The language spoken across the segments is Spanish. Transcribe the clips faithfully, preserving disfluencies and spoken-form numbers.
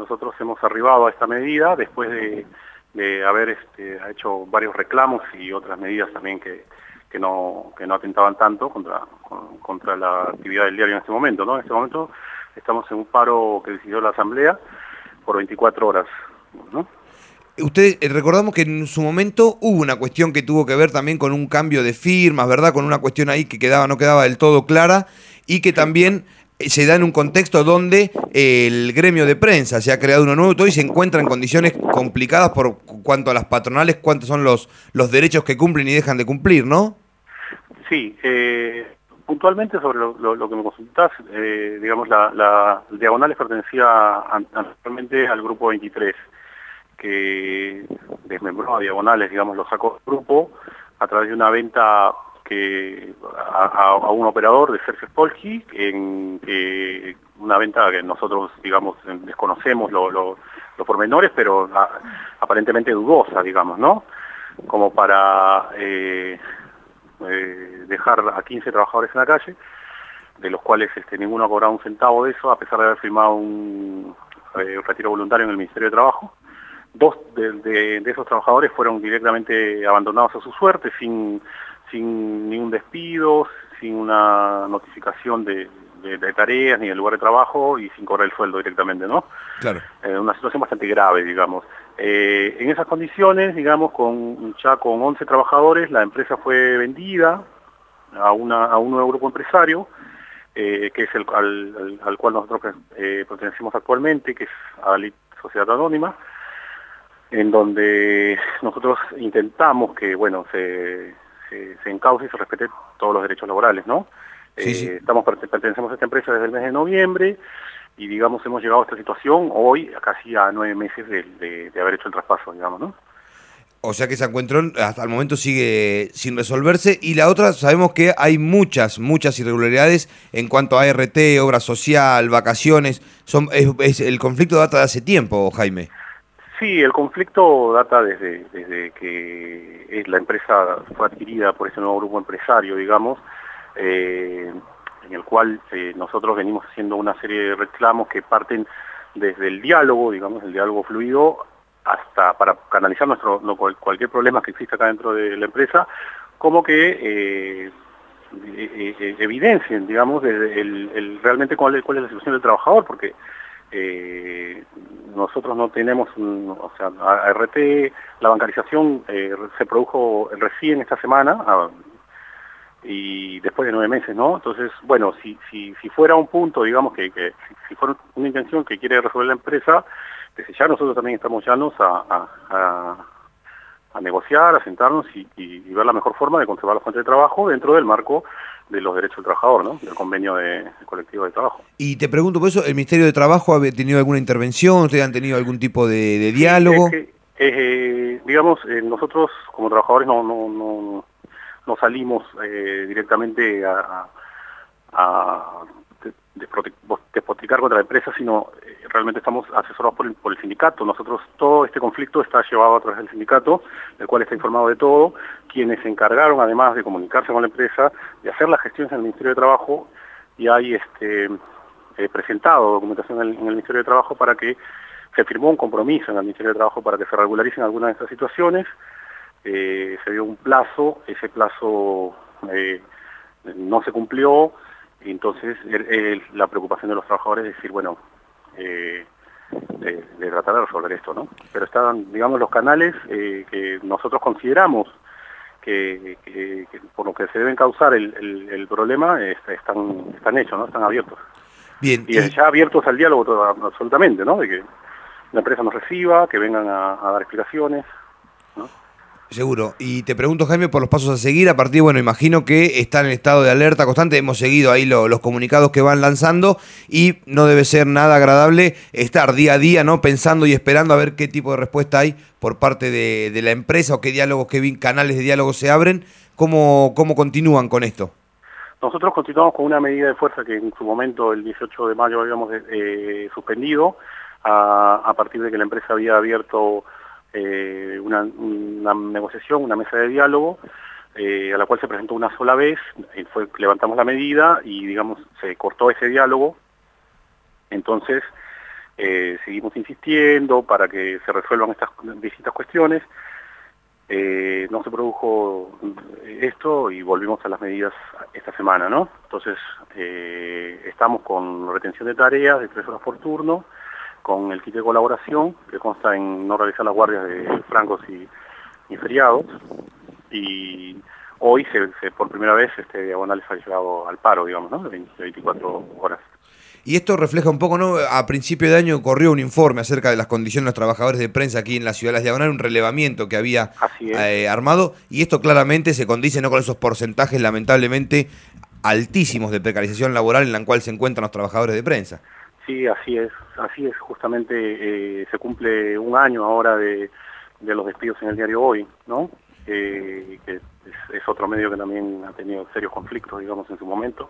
nosotros hemos arribado a esta medida después de, de haber este, hecho varios reclamos y otras medidas también que, que, no, que no atentaban tanto contra, con, contra la actividad del diario en este momento, ¿no? En este momento estamos en un paro que decidió la Asamblea por veinticuatro horas, ¿no? Usted, eh, recordamos que en su momento hubo una cuestión que tuvo que ver también con un cambio de firmas, ¿verdad? Con una cuestión ahí que quedaba, no quedaba del todo clara y que Sí. también eh, se da en un contexto donde eh, el gremio de prensa se ha creado uno nuevo y todo y se encuentra en condiciones complicadas por cuanto a las patronales, cuántos son los, los derechos que cumplen y dejan de cumplir, ¿no? Sí, eh, puntualmente sobre lo, lo, lo que me consultás, eh, digamos, la, la Diagonales pertenecía anteriormente al grupo veintitrés, que desmembró a Diagonales, digamos, lo sacó del grupo a través de una venta que a, a, a un operador de Sergio Spolsky, en que una venta que nosotros, digamos, desconocemos lo, lo, los pormenores, pero a, aparentemente dudosa, digamos, ¿no? Como para eh, eh, dejar a quince trabajadores en la calle, de los cuales este, ninguno ha cobrado un centavo de eso, a pesar de haber firmado un eh, retiro voluntario en el Ministerio de Trabajo. Dos de, de, de esos trabajadores fueron directamente abandonados a su suerte, sin, sin ningún despido, sin una notificación de, de, de tareas ni del lugar de trabajo y sin cobrar el sueldo directamente, ¿no? Claro. Eh, una situación bastante grave, digamos. Eh, en esas condiciones, digamos, con ya con once trabajadores, la empresa fue vendida a, una, a un nuevo grupo empresario, eh, que es el al, al, al cual nosotros eh, pertenecemos actualmente, que es Adalit Sociedad Anónima, en donde nosotros intentamos que, bueno, se, se, se encauce y se respete todos los derechos laborales, ¿no? Sí, Eh, sí. estamos pertenecemos a esta empresa desde el mes de noviembre y, digamos, hemos llegado a esta situación hoy, casi a nueve meses de, de, de haber hecho el traspaso, digamos, ¿no? O sea que esa cuestión hasta el momento sigue sin resolverse. Y la otra, sabemos que hay muchas, muchas irregularidades en cuanto a A R T, obra social, vacaciones. Son, es, es, el conflicto data de hace tiempo, Jaime. Sí, el conflicto data desde, desde que es la empresa fue adquirida por ese nuevo grupo empresario, digamos, eh, en el cual eh, nosotros venimos haciendo una serie de reclamos que parten desde el diálogo, digamos, el diálogo fluido, hasta para canalizar nuestro no, cualquier problema que exista acá dentro de la empresa, como que eh, eh, eh, evidencien, digamos, el, el, el, realmente cuál es, cuál es la situación del trabajador, porque Eh, nosotros no tenemos, un, o sea, A R T, la bancarización eh, se produjo recién esta semana ah, y después de nueve meses, ¿no? Entonces, bueno, si si, si fuera un punto, digamos, que, que si, si fuera una intención que quiere resolver la empresa, desde ya nosotros también estamos llanos a, a, a, a negociar, a sentarnos y, y, y ver la mejor forma de conservar las fuentes de trabajo dentro del marco de los derechos del trabajador, ¿no? Del convenio de, de colectivo de trabajo. Y te pregunto por eso, ¿el Ministerio de Trabajo ha tenido alguna intervención? ¿Ustedes han tenido algún tipo de, de Sí, es diálogo? que, eh, digamos, eh, nosotros como trabajadores no no no, no salimos eh, directamente a, a, a despotricar contra la empresa, sino eh, realmente estamos asesorados por el, por el sindicato. Nosotros, todo este conflicto está llevado a través del sindicato, el cual está informado de todo, quienes se encargaron además de comunicarse con la empresa, de hacer las gestiones en el Ministerio de Trabajo, y hay este eh, presentado documentación en el, en el Ministerio de Trabajo para que se firmó un compromiso en el Ministerio de Trabajo para que se regularicen algunas de estas situaciones. Eh, se dio un plazo, ese plazo eh, no se cumplió, y entonces eh, la preocupación de los trabajadores es decir, bueno, eh, de, de tratar de resolver esto, ¿no? Pero están, digamos, los canales eh, que nosotros consideramos que, que, que por lo que se deben causar el, el, el problema eh, están, están hechos, ¿no? Están abiertos. Bien, Y, y ya abiertos al diálogo todo, absolutamente, ¿no? De que la empresa nos reciba, que vengan a, a dar explicaciones, ¿no? seguro. Y te pregunto, Jaime, por los pasos a seguir. A partir, bueno, imagino que están en estado de alerta constante. Hemos seguido ahí lo, los comunicados que van lanzando y no debe ser nada agradable estar día a día, ¿no? Pensando y esperando a ver qué tipo de respuesta hay por parte de, de la empresa o qué diálogos, qué canales de diálogo se abren. ¿Cómo, cómo continúan con esto? Nosotros continuamos con una medida de fuerza que en su momento, el dieciocho de mayo, habíamos eh, suspendido a, a partir de que la empresa había abierto Eh, una, una negociación, una mesa de diálogo, eh, a la cual se presentó una sola vez, y fue, levantamos la medida y, digamos, se cortó ese diálogo. Entonces, Eh, seguimos insistiendo para que se resuelvan estas distintas cuestiones. Eh, no se produjo esto y volvimos a las medidas esta semana, ¿no? Entonces, eh, estamos con retención de tareas de tres horas por turno, con el kit de colaboración, que consta en no realizar las guardias de francos y, y feriados, y hoy se, se, por primera vez este Diagonal ha llegado al paro, digamos, ¿no? De veinticuatro horas. Y esto refleja un poco, ¿no? A principio de año corrió un informe acerca de las condiciones de los trabajadores de prensa aquí en la ciudad de Las Diagonal, un relevamiento que había eh, armado, y esto claramente se condice, ¿no?, con esos porcentajes lamentablemente altísimos de precarización laboral en la cual se encuentran los trabajadores de prensa. Sí, así es, así es, justamente eh, se cumple un año ahora de, de los despidos en el diario Hoy, ¿no? Eh, que es, es otro medio que también ha tenido serios conflictos, digamos, en su momento.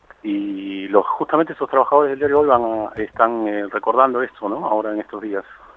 Y los, justamente esos trabajadores del diario Hoy van a, están eh, recordando esto, ¿no? Ahora en estos días.